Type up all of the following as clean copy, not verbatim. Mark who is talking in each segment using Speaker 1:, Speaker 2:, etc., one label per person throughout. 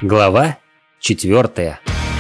Speaker 1: Глава 4.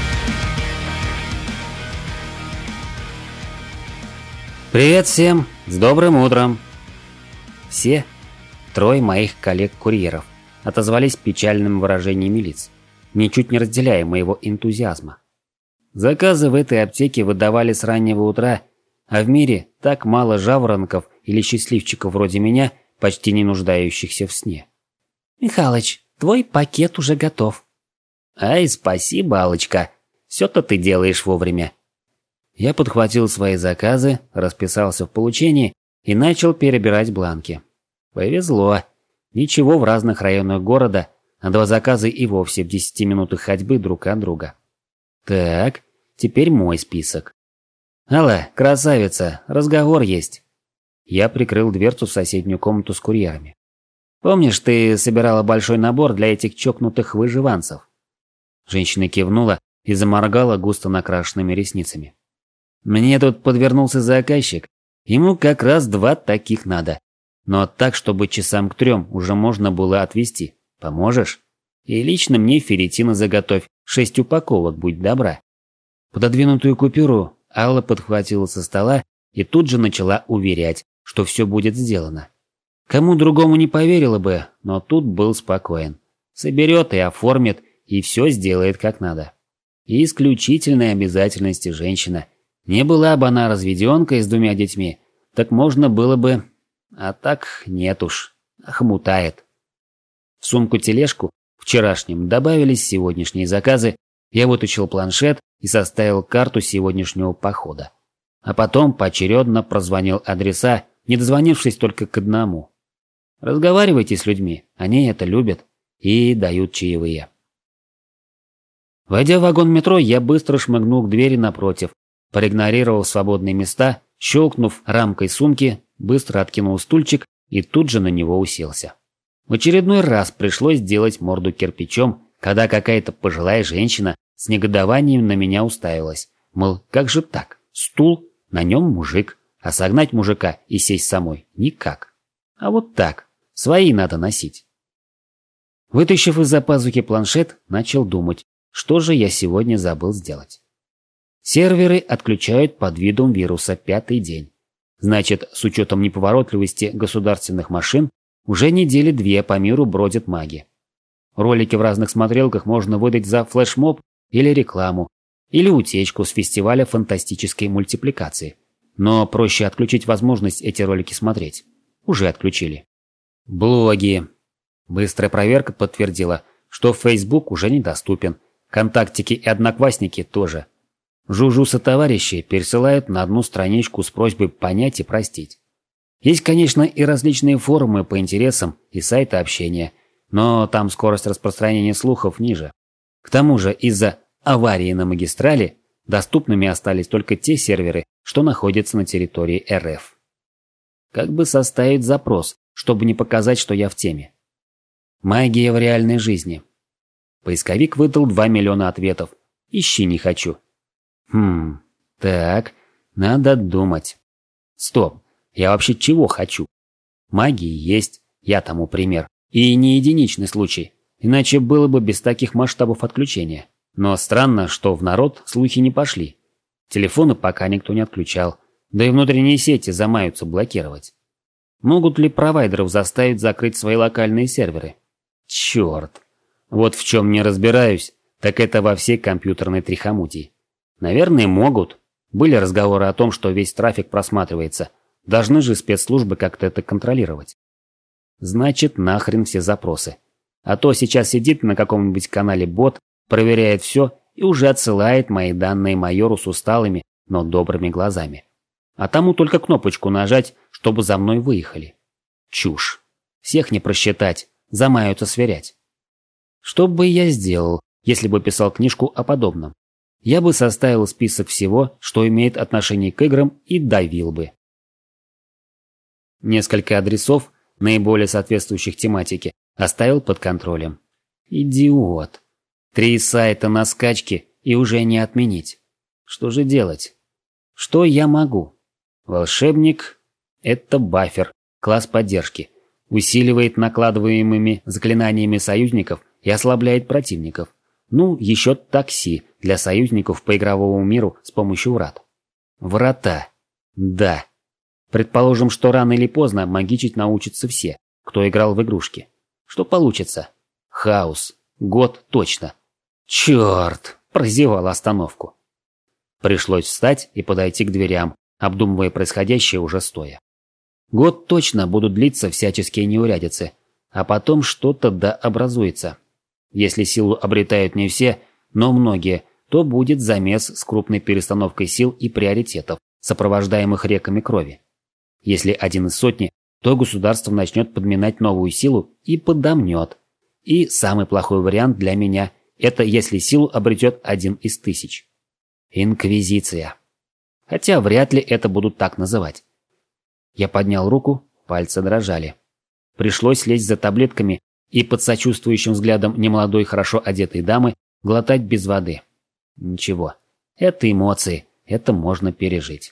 Speaker 1: Привет всем, с добрым утром. Все трое моих коллег-курьеров отозвались печальным выражением лиц, ничуть не разделяя моего энтузиазма. Заказы в этой аптеке выдавали с раннего утра, а в мире так мало жаворонков или счастливчиков вроде меня, почти не нуждающихся в сне. «Михалыч, твой пакет уже готов». «Ай, спасибо, Аллочка, все-то ты делаешь вовремя». Я подхватил свои заказы, расписался в получении и начал перебирать бланки. Повезло. Ничего в разных районах города, а 2 заказа и вовсе в 10 минутах ходьбы друг от друга. Так, теперь мой список. «Алла, красавица, разговор есть». Я прикрыл дверцу в соседнюю комнату с курьерами. «Помнишь, ты собирала большой набор для этих чокнутых выживанцев?» Женщина кивнула и заморгала густо накрашенными ресницами. «Мне тут подвернулся заказчик. Ему как раз 2 таких надо. Но так, чтобы часам к 3 уже можно было отвезти. Поможешь? И лично мне ферритина заготовь, 6 упаковок, будь добра». Пододвинутую купюру Алла подхватила со стола и тут же начала уверять, что все будет сделано. Кому другому не поверила бы, но тут был спокоен. Соберет и оформит, и все сделает как надо. И исключительной обязательности женщина. Не была бы она разведенкой с 2 детьми, так можно было бы... А так нет уж, хмутает. В сумку-тележку вчерашним добавились сегодняшние заказы, я вытащил планшет и составил карту сегодняшнего похода. А потом поочередно прозвонил адреса, не дозвонившись только к одному. Разговаривайте с людьми, они это любят и дают чаевые. Войдя в вагон метро, я быстро шмыгнул к двери напротив, проигнорировал свободные места, щелкнув рамкой сумки, быстро откинул стульчик и тут же на него уселся. В очередной раз пришлось делать морду кирпичом, когда какая-то пожилая женщина с негодованием на меня уставилась. Мол, как же так? Стул, на нем мужик, а согнать мужика и сесть самой никак. А вот так, свои надо носить. Вытащив из-за пазухи планшет, начал думать, что же я сегодня забыл сделать. Серверы отключают под видом вируса 5-й день. Значит, с учетом неповоротливости государственных машин, уже недели 2 по миру бродят маги. Ролики в разных смотрелках можно выдать за флешмоб или рекламу, или утечку с фестиваля фантастической мультипликации. Но проще отключить возможность эти ролики смотреть. Уже отключили. Блоги. Быстрая проверка подтвердила, что Facebook уже недоступен. Контактики и Одноклассники тоже. Жужу-сотоварищи пересылают на одну страничку с просьбой понять и простить. Есть, конечно, и различные форумы по интересам и сайты общения, но там скорость распространения слухов ниже. К тому же из-за аварии на магистрали доступными остались только те серверы, что находятся на территории РФ. Как бы составить запрос, чтобы не показать, что я в теме? Магия в реальной жизни. Поисковик выдал 2 миллиона ответов. Ищи не хочу. Так, надо думать. Стоп, я вообще чего хочу? Магии есть, я тому пример. И не единичный случай, иначе было бы без таких масштабов отключения. Но странно, что в народ слухи не пошли. Телефоны пока никто не отключал, да и внутренние сети замаются блокировать. Могут ли провайдеров заставить закрыть свои локальные серверы? Черт. Вот в чем не разбираюсь, так это во всей компьютерной трихомутии. Наверное, могут. Были разговоры о том, что весь трафик просматривается. Должны же спецслужбы как-то это контролировать. Значит, нахрен все запросы. А то сейчас сидит на каком-нибудь канале бот, проверяет все и уже отсылает мои данные майору с усталыми, но добрыми глазами. А тому только кнопочку нажать, чтобы за мной выехали. Чушь. Всех не просчитать, замаются сверять. Что бы я сделал, если бы писал книжку о подобном? Я бы составил список всего, что имеет отношение к играм, и давил бы. Несколько адресов, наиболее соответствующих тематике, оставил под контролем. Идиот. 3 сайта на скачке и уже не отменить. Что же делать? Что я могу? Волшебник – это бафер, класс поддержки. Усиливает накладываемыми заклинаниями союзников и ослабляет противников. Ну, еще такси для союзников по игровому миру с помощью врат. Врата. Да. Предположим, что рано или поздно магичить научатся все, кто играл в игрушки. Что получится? Хаос. Год точно. Черт! Прозевал остановку. Пришлось встать и подойти к дверям, обдумывая происходящее уже стоя. Год точно будут длиться всяческие неурядицы, а потом что-то да образуется. Если силу обретают не все, но многие, то будет замес с крупной перестановкой сил и приоритетов, сопровождаемых реками крови. Если один из сотни, то государство начнет подминать новую силу и подомнет. И самый плохой вариант для меня – это если силу обретет один из 1000. Инквизиция. Хотя вряд ли это будут так называть. Я поднял руку, пальцы дрожали. Пришлось лезть за таблетками и под сочувствующим взглядом немолодой, хорошо одетой дамы глотать без воды. Ничего, это эмоции, это можно пережить.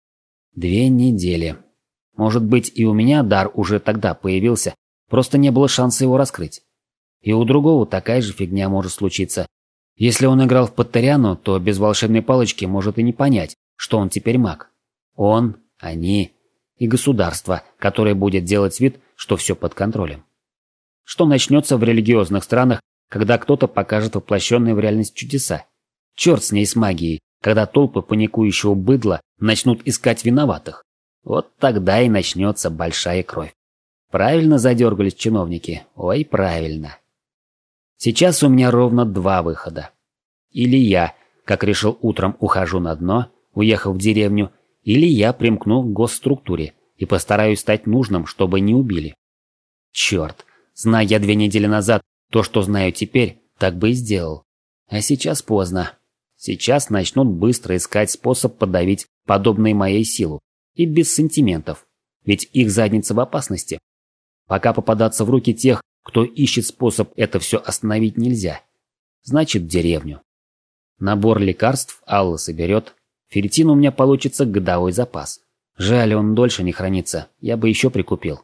Speaker 1: 2 недели. Может быть, и у меня дар уже тогда появился, просто не было шанса его раскрыть. И у другого такая же фигня может случиться. Если он играл в Паттериану, то без волшебной палочки может и не понять, что он теперь маг. Он, они и государство, которое будет делать вид, что все под контролем. Что начнется в религиозных странах, когда кто-то покажет воплощенные в реальность чудеса? Черт с ней с магией, когда толпы паникующего быдла начнут искать виноватых. Вот тогда и начнется большая кровь. Правильно задергались чиновники? Ой, правильно. Сейчас у меня ровно 2 выхода. Или я, как решил утром, ухожу на дно, уехав в деревню, или я примкну к госструктуре и постараюсь стать нужным, чтобы не убили. Черт, зная я 2 недели назад то, что знаю теперь, так бы и сделал. А сейчас поздно. Сейчас начнут быстро искать способ подавить подобные моей силу. И без сантиментов. Ведь их задница в опасности. Пока попадаться в руки тех, кто ищет способ это все остановить, нельзя. Значит, в деревню. Набор лекарств Алла соберет. Ферритин у меня получится годовой запас. Жаль, он дольше не хранится. Я бы еще прикупил.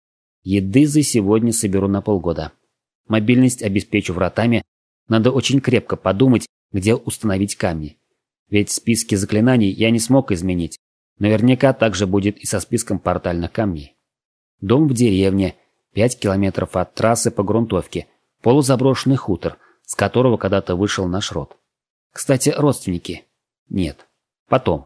Speaker 1: Еды за сегодня соберу на полгода. Мобильность обеспечу вратами. Надо очень крепко подумать, где установить камни. Ведь списки заклинаний я не смог изменить. Наверняка так же будет и со списком портальных камней. Дом в деревне, 5 километров от трассы по грунтовке, полузаброшенный хутор, с которого когда-то вышел наш род. Кстати, родственники? Нет. Потом.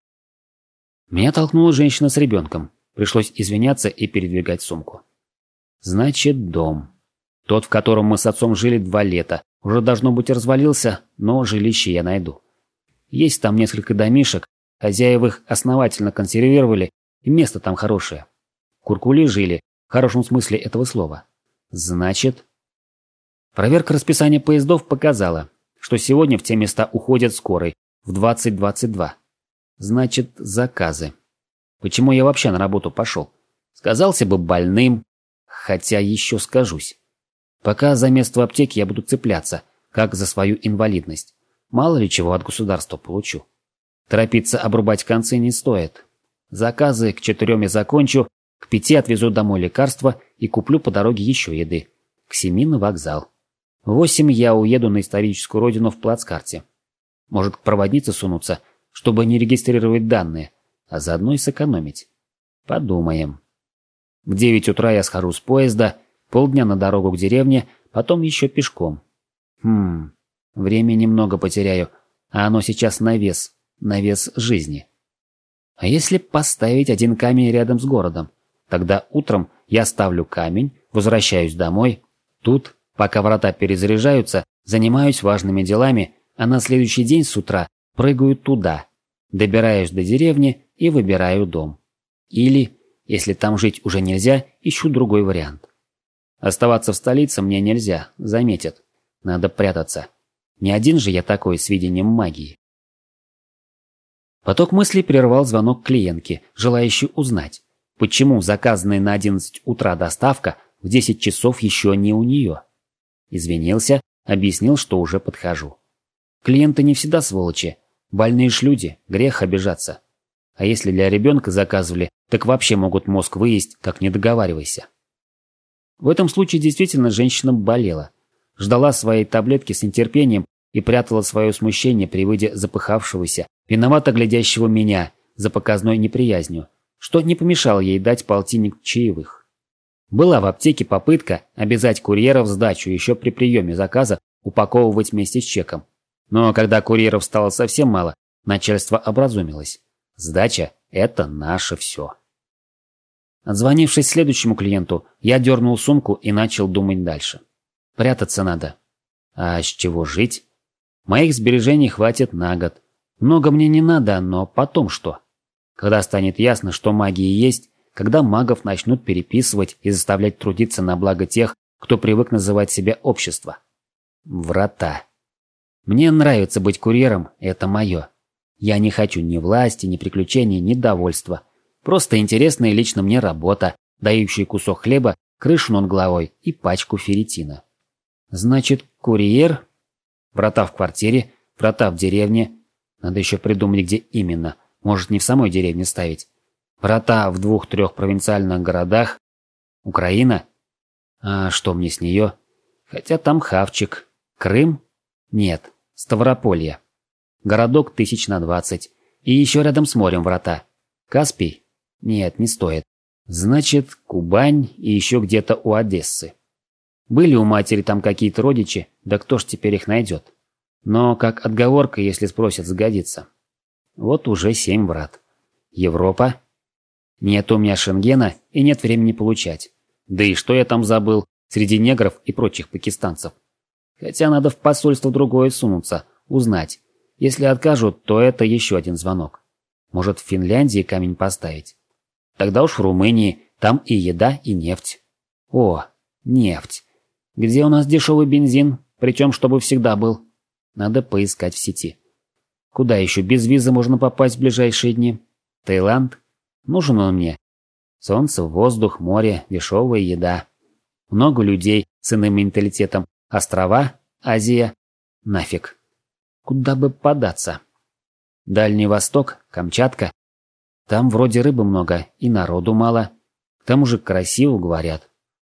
Speaker 1: Меня толкнула женщина с ребенком. Пришлось извиняться и передвигать сумку. Значит, дом. Тот, в котором мы с отцом жили 2 лета, уже должно быть развалился, но жилище я найду. Есть там несколько домишек, хозяева их основательно консервировали, и место там хорошее. Куркули жили, в хорошем смысле этого слова. Значит... Проверка расписания поездов показала, что сегодня в те места уходят скорой в 20:22. Значит, заказы. Почему я вообще на работу пошел? Сказался бы больным, хотя еще скажусь. Пока за место в аптеке я буду цепляться, как за свою инвалидность. Мало ли чего от государства получу. Торопиться обрубать концы не стоит. Заказы к 4 я закончу, к 5 отвезу домой лекарства и куплю по дороге еще еды. К 7 на вокзал. В 8 я уеду на историческую родину в плацкарте. Может, к проводнице сунуться, чтобы не регистрировать данные, а заодно и сэкономить. Подумаем. В 9 утра я схожу с поезда, полдня на дорогу к деревне, потом еще пешком. Время немного потеряю, а оно сейчас на вес жизни. А если поставить 1 камень рядом с городом? Тогда утром я ставлю камень, возвращаюсь домой. Тут, пока врата перезаряжаются, занимаюсь важными делами, а на следующий день с утра прыгаю туда. Добираюсь до деревни и выбираю дом. Или, если там жить уже нельзя, ищу другой вариант. Оставаться в столице мне нельзя, заметят. Надо прятаться. Не один же я такой с видением магии. Поток мыслей прервал звонок клиентки, желающей узнать, почему заказанная на 11 утра доставка в 10 часов еще не у нее. Извинился, объяснил, что уже подхожу. Клиенты не всегда сволочи. Больные ж люди, грех обижаться. А если для ребенка заказывали, так вообще могут мозг выесть, как не договаривайся. В этом случае действительно женщина болела. ждала своей таблетки с нетерпением и прятала свое смущение при виде запыхавшегося, виновато глядящего меня за показной неприязнью, что не помешало ей дать полтинник чаевых. Была в аптеке попытка обязать курьеров сдачу еще при приеме заказа упаковывать вместе с чеком. Но когда курьеров стало совсем мало, начальство образумилось. Сдача – это наше все. Отзвонившись следующему клиенту, я дернул сумку и начал думать дальше. Прятаться надо. А с чего жить? Моих сбережений хватит на год. Много мне не надо, но потом что? Когда станет ясно, что магии есть, когда магов начнут переписывать и заставлять трудиться на благо тех, кто привык называть себя общество. Врата. Мне нравится быть курьером, это мое. Я не хочу ни власти, ни приключений, ни довольства. Просто интересная лично мне работа, дающая кусок хлеба, крышу над головой и пачку ферритина. Значит, курьер? Врата в квартире, врата в деревне. Надо еще придумать, где именно. Может, не в самой деревне ставить. Врата в 2-3 провинциальных городах. Украина? А что мне с нее? Хотя там хавчик. Крым? Нет. Ставрополье. Городок 1000 на 20. И еще рядом с морем врата. Каспий? Нет, не стоит. Значит, Кубань и еще где-то у Одессы. Были у матери там какие-то родичи, да кто ж теперь их найдет? Но как отговорка, если спросят, сгодится. Вот уже 7 врат. Европа? Нет у меня шенгена и нет времени получать. Да и что я там забыл среди негров и прочих пакистанцев? Хотя надо в посольство другое сунуться, узнать. Если откажут, то это еще один звонок. Может, в Финляндии камень поставить? Тогда уж в Румынии, там и еда, и нефть. О, нефть. Где у нас дешевый бензин, причем чтобы всегда был? Надо поискать в сети. Куда еще без визы можно попасть в ближайшие дни? Таиланд? Нужен он мне. Солнце, воздух, море, дешевая еда. Много людей с иным менталитетом. Острова, Азия. Нафиг. Куда бы податься? Дальний Восток, Камчатка. Там вроде рыбы много и народу мало. К тому же красиво говорят.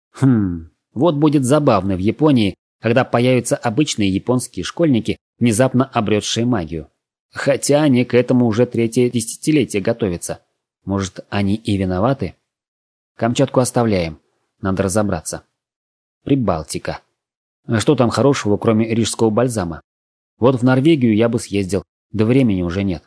Speaker 1: Вот будет забавно в Японии, когда появятся обычные японские школьники, внезапно обретшие магию. Хотя они к этому уже 3-е десятилетие готовятся. Может, они и виноваты? Камчатку оставляем. Надо разобраться. Прибалтика. А что там хорошего, кроме рижского бальзама? Вот в Норвегию я бы съездил, да времени уже нет.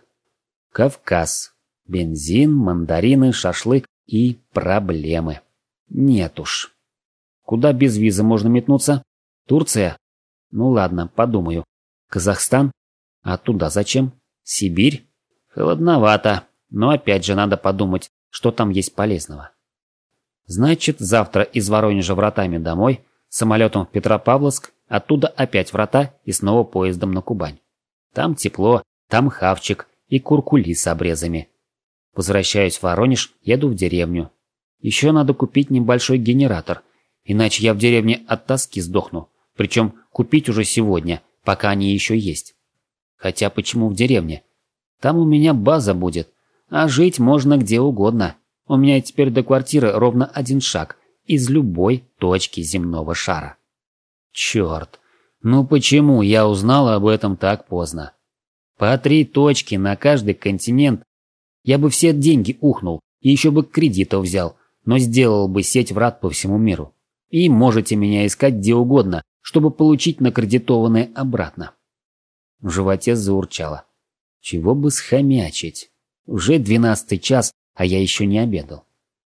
Speaker 1: Кавказ. Бензин, мандарины, шашлык и проблемы. Нет уж. Куда без визы можно метнуться? Турция? Ну ладно, подумаю. Казахстан? А туда зачем? Сибирь? Холодновато, но опять же надо подумать, что там есть полезного. Значит, завтра из Воронежа вратами домой, самолетом в Петропавловск, оттуда опять врата и снова поездом на Кубань. Там тепло, там хавчик и куркули с обрезами. Возвращаюсь в Воронеж, еду в деревню. Еще надо купить небольшой генератор, иначе я в деревне от тоски сдохну. Причем купить уже сегодня, пока они еще есть. Хотя почему в деревне? Там у меня база будет, а жить можно где угодно. У меня теперь до квартиры ровно 1 шаг из любой точки земного шара. Черт, ну почему я узнал об этом так поздно? По 3 точки на каждый континент. Я бы все деньги ухнул и еще бы кредитов взял, но сделал бы сеть врат по всему миру. И можете меня искать где угодно, чтобы получить накредитованное обратно. В животе заурчало. Чего бы схомячить? Уже 12-й час, а я еще не обедал.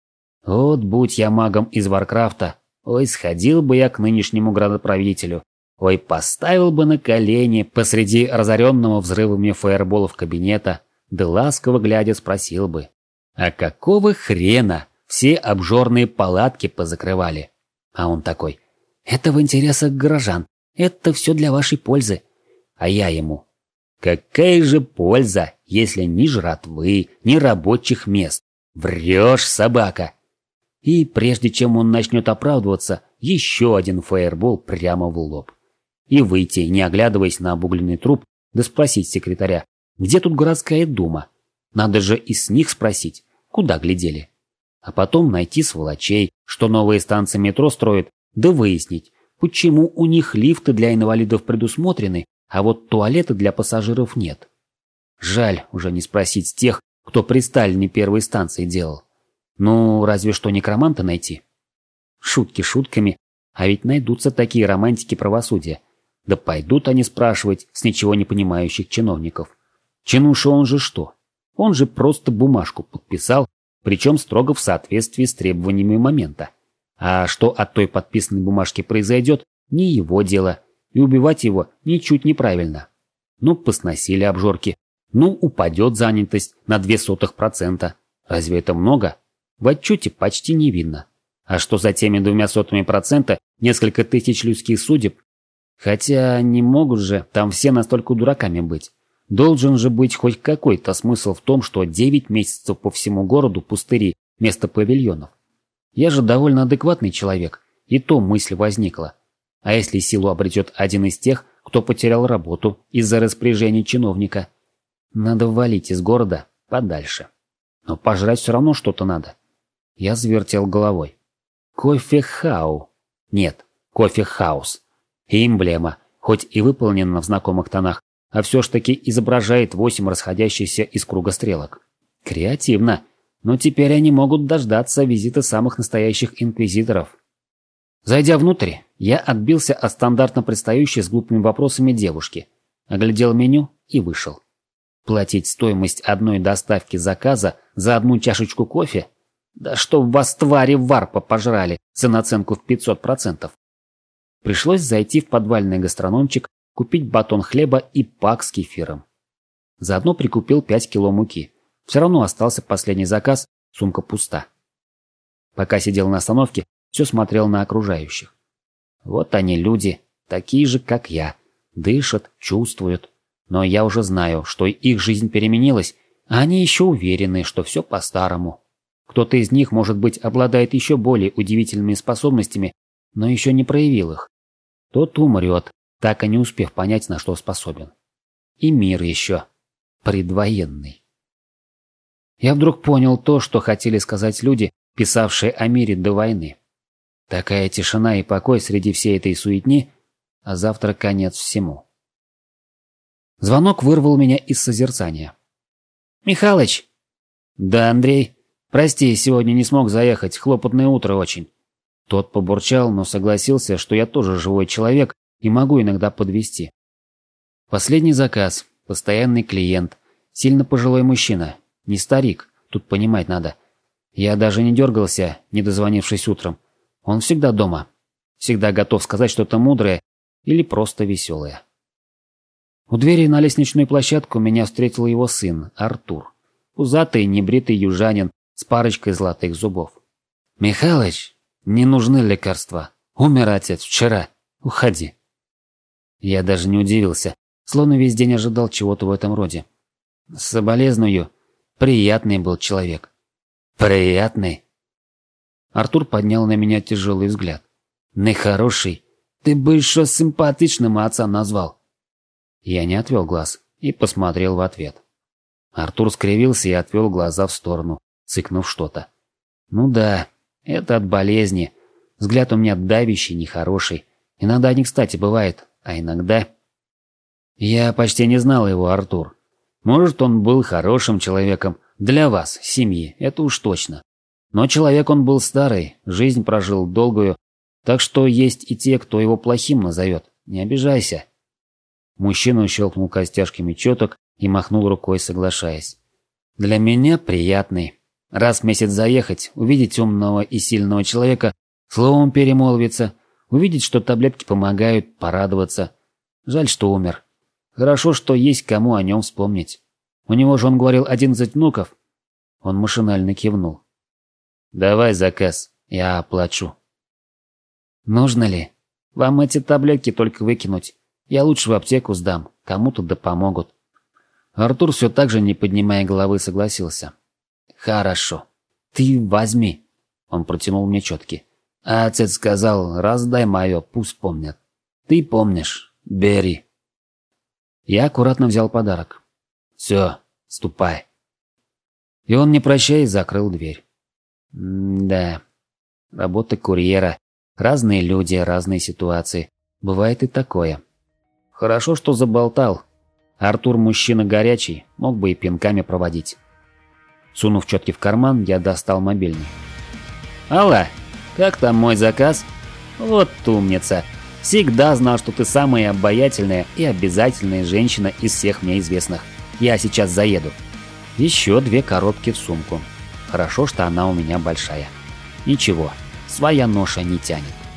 Speaker 1: Вот будь я магом из Варкрафта, ой, сходил бы я к нынешнему градоправителю, ой, поставил бы на колени посреди разоренного взрывами фаерболов кабинета, да ласково глядя спросил бы: а какого хрена все обжорные палатки позакрывали? А он такой: это в интересах горожан, это все для вашей пользы. А я ему: какая же польза, если ни жратвы, ни рабочих мест? Врешь, собака! И прежде чем он начнет оправдываться, еще один фаербол прямо в лоб. И выйти, не оглядываясь на обугленный труп, да спросить секретаря: где тут городская дума? Надо же и с них спросить, куда глядели. А потом найти сволочей, что новые станции метро строят, да выяснить, Почему у них лифты для инвалидов предусмотрены, а вот туалеты для пассажиров нет? Жаль уже не спросить тех, кто при Сталине первой станции делал. Ну, разве что некроманта найти. Шутки шутками, а ведь найдутся такие романтики правосудия. Да пойдут они спрашивать с ничего не понимающих чиновников. Чинуша он же что? Он же просто бумажку подписал, причем строго в соответствии с требованиями момента. А что от той подписанной бумажки произойдет, не его дело, и убивать его ничуть неправильно. Ну, посносили обжорки, ну, упадет занятость на 0,02%. Разве это много? В отчете почти не видно. А что за теми 0,02% несколько тысяч людских судеб? Хотя не могут же там все настолько дураками быть. Должен же быть хоть какой-то смысл в том, что 9 месяцев по всему городу пустыри вместо павильонов. Я же довольно адекватный человек, и то мысль возникла. А если силу обретет один из тех, кто потерял работу из-за распоряжений чиновника? Надо валить из города подальше. Но пожрать все равно что-то надо. Я завертел головой. Кофе-хау. Нет, кофе-хаус. И эмблема, хоть и выполнена в знакомых тонах, а все ж таки изображает 8 расходящихся из круга стрелок. Креативно. Но теперь они могут дождаться визита самых настоящих инквизиторов. Зайдя внутрь, я отбился от стандартно предстающей с глупыми вопросами девушки, оглядел меню и вышел. Платить стоимость одной доставки заказа за одну чашечку кофе? Да чтоб вас твари варпа пожрали за наценку в 500%. Пришлось зайти в подвальный гастрономчик, купить батон хлеба и пак с кефиром. Заодно прикупил 5 кило муки. Все равно остался последний заказ, сумка пуста. Пока сидел на остановке, все смотрел на окружающих. Вот они люди, такие же, как я. Дышат, чувствуют. Но я уже знаю, что их жизнь переменилась, а они еще уверены, что все по-старому. Кто-то из них, может быть, обладает еще более удивительными способностями, но еще не проявил их. Тот умрет, так и не успев понять, на что способен. И мир еще предвоенный. Я вдруг понял то, что хотели сказать люди, писавшие о мире до войны. Такая тишина и покой среди всей этой суетни, а завтра конец всему. Звонок вырвал меня из созерцания. «Михалыч!» «Да, Андрей. Прости, сегодня не смог заехать, хлопотное утро очень». Тот побурчал, но согласился, что я тоже живой человек и могу иногда подвезти. Последний заказ, постоянный клиент, сильно пожилой мужчина, не старик, тут понимать надо. Я даже не дергался, не дозвонившись утром. Он всегда дома, всегда готов сказать что-то мудрое или просто веселое. У двери на лестничную площадку меня встретил его сын, Артур. Пузатый, небритый южанин с парочкой золотых зубов. «Михалыч, не нужны лекарства. Умер отец вчера. Уходи». Я даже не удивился, словно весь день ожидал чего-то в этом роде. «Соболезную. Приятный был человек». «Приятный?» Артур поднял на меня тяжелый взгляд. «Нехороший. Ты бы еще симпатичным отца назвал». Я не отвел глаз и посмотрел в ответ. Артур скривился и отвел глаза в сторону, цыкнув что-то. «Ну да, это от болезни. Взгляд у меня давящий, нехороший. Иногда не кстати бывает, а иногда...» «Я почти не знал его, Артур. Может, он был хорошим человеком для вас, семьи, это уж точно. Но человек он был старый, жизнь прожил долгую, так что есть и те, кто его плохим назовет. Не обижайся». Мужчина щелкнул костяшками четок и махнул рукой, соглашаясь. «Для меня приятный. Раз в месяц заехать, увидеть умного и сильного человека, словом перемолвиться, увидеть, что таблетки помогают, порадоваться. Жаль, что умер. Хорошо, что есть кому о нем вспомнить. У него же, он говорил, 11 внуков». Он машинально кивнул. «Давай заказ, я оплачу». «Нужно ли? Вам эти таблетки только выкинуть. Я лучше в аптеку сдам, кому-то да помогут». Артур все так же, не поднимая головы, согласился. «Хорошо. Ты возьми». Он протянул мне четки. «А отец сказал, раздай мое, пусть помнят. Ты помнишь. Бери». Я аккуратно взял подарок. «Все, ступай». И он, не прощаясь, закрыл дверь. Да, работа курьера. Разные люди, разные ситуации. Бывает и такое. Хорошо, что заболтал. Артур мужчина горячий, мог бы и пинками проводить. Сунув четки в карман, я достал мобильный. «Алла, как там мой заказ?» «Вот умница. Всегда знал, что ты самая обаятельная и обязательная женщина из всех мне известных. Я сейчас заеду». Еще 2 коробки в сумку. Хорошо, что она у меня большая. Ничего, своя ноша не тянет.